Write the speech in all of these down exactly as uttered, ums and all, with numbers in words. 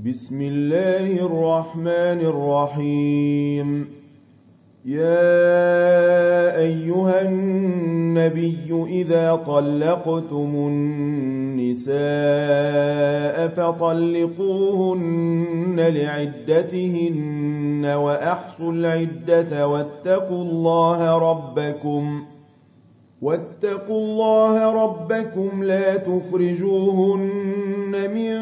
بسم الله الرحمن الرحيم. يا أيها النبي إذا طلقتم النساء فطلقوهن لعدتهن وأحصوا العدة واتقوا الله ربكم واتقوا الله ربكم لا تخرجوهن من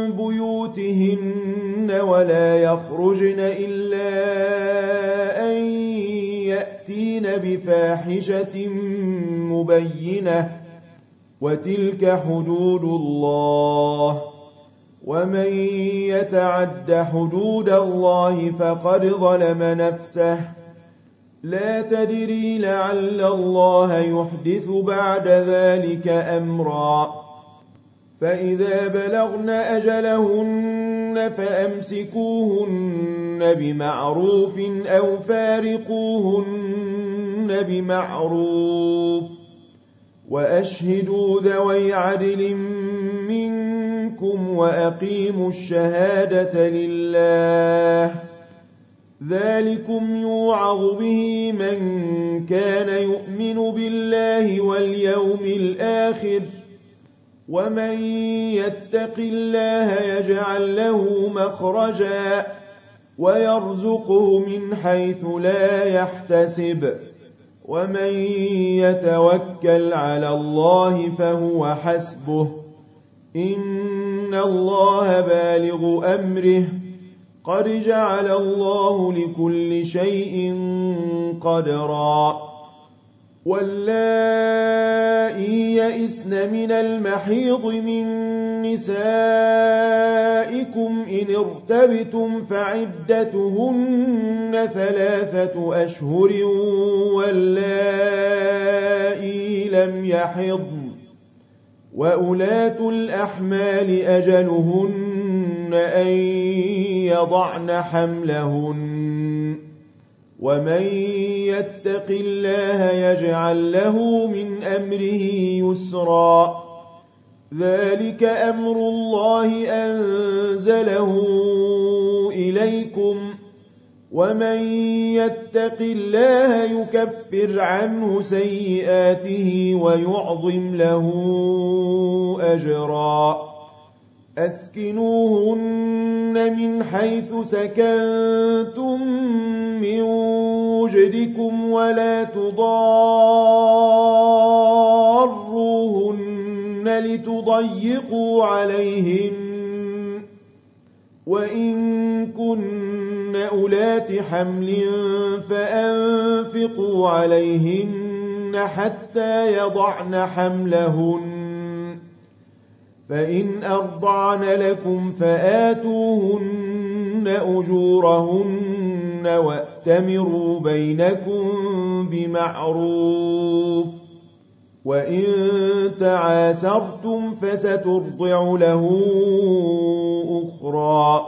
بيوتهن ولا يخرجن إلا أن يأتين بفاحشة مبينة وتلك حدود الله ومن يتعد حدود الله فقد ظلم نفسه لا تدري لعل الله يحدث بعد ذلك أمرا. فإذا بلغن أجلهن فأمسكوهن بمعروف أو فارقوهن بمعروف وأشهدوا ذوي عدل منكم وأقيموا الشهادة لله ذلكم يوعظ به من كان يؤمن بالله واليوم الآخر ومن يتق الله يجعل له مخرجا ويرزقه من حيث لا يحتسب ومن يتوكل على الله فهو حسبه إن الله بالغ أمره قد جعل الله لكل شيء قدرا. واللائي يئسن من المحيض من نسائكم إن ارتبتم فعدتهن ثلاثة أشهر واللائي لم يحضن وأولاة الأحمال أجلهن أن يضعن حملهن ومن يتق الله يجعل له من أمره يسرا ذلك أمر الله أنزله إليكم ومن يتق الله يكفر عنه سيئاته ويعظم له أجرا. أسكنوهن من حيث سكنتم من وجدكم ولا تضاروهن لتضيقوا عليهن وإن كن أولات حمل فأنفقوا عليهن حتى يضعن حملهن فإن أرضعن لكم فآتوهن أجورهن وأتمروا بينكم بمعروف وإن تعاسرتم فسترضع له أخرى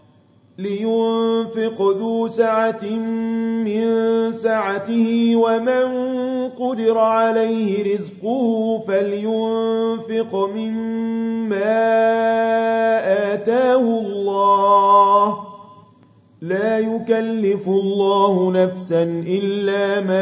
لينفق ذو سعة من سعته ومن قدر عليه رزقه فلينفق مما آتاه الله لا يكلف الله نفسا إلا ما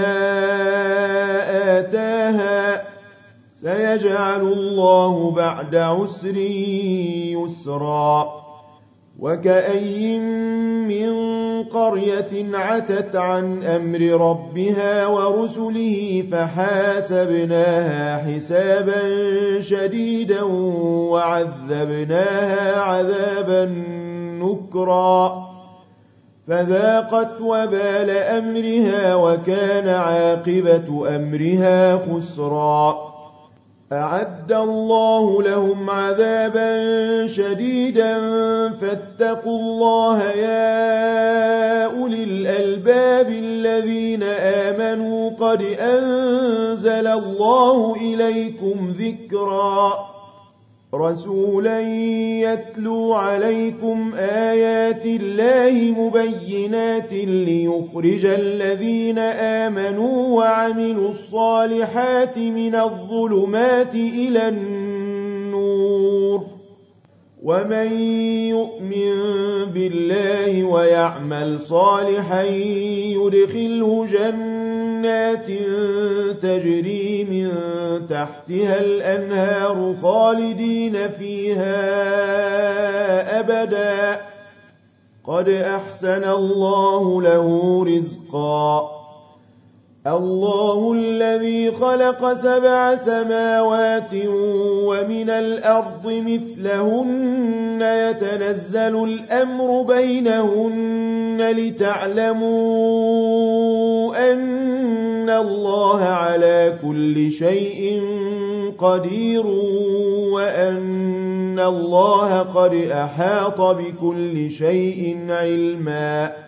آتاها سيجعل الله بعد عسر يسرا. وكأي من قرية عتت عن أمر ربها ورسله فحاسبناها حسابا شديدا وعذبناها عذابا نكرا فذاقت وبال أمرها وكان عاقبة أمرها خسرا. أعد الله لهم عذابا شديدا فاتقوا الله يا أولي الألباب الذين آمنوا قد أنزل الله إليكم ذكرا رسولا يتلو عليكم آيات الله مبينات ليخرج الذين آمنوا وعملوا الصالحات من الظلمات إلى النور ومن يؤمن بالله ويعمل صالحا يدخله جنات تجري من تحتها الأنهار خالدين فيها أبدا قد أحسن الله له رزقا الله الذي خلق سبع سماوات ومن الأرض مثلهن يتنزل الأمر بينهن لتعلموا أن الله على كل شيء قدير وأن الله قد أحاط بكل شيء علما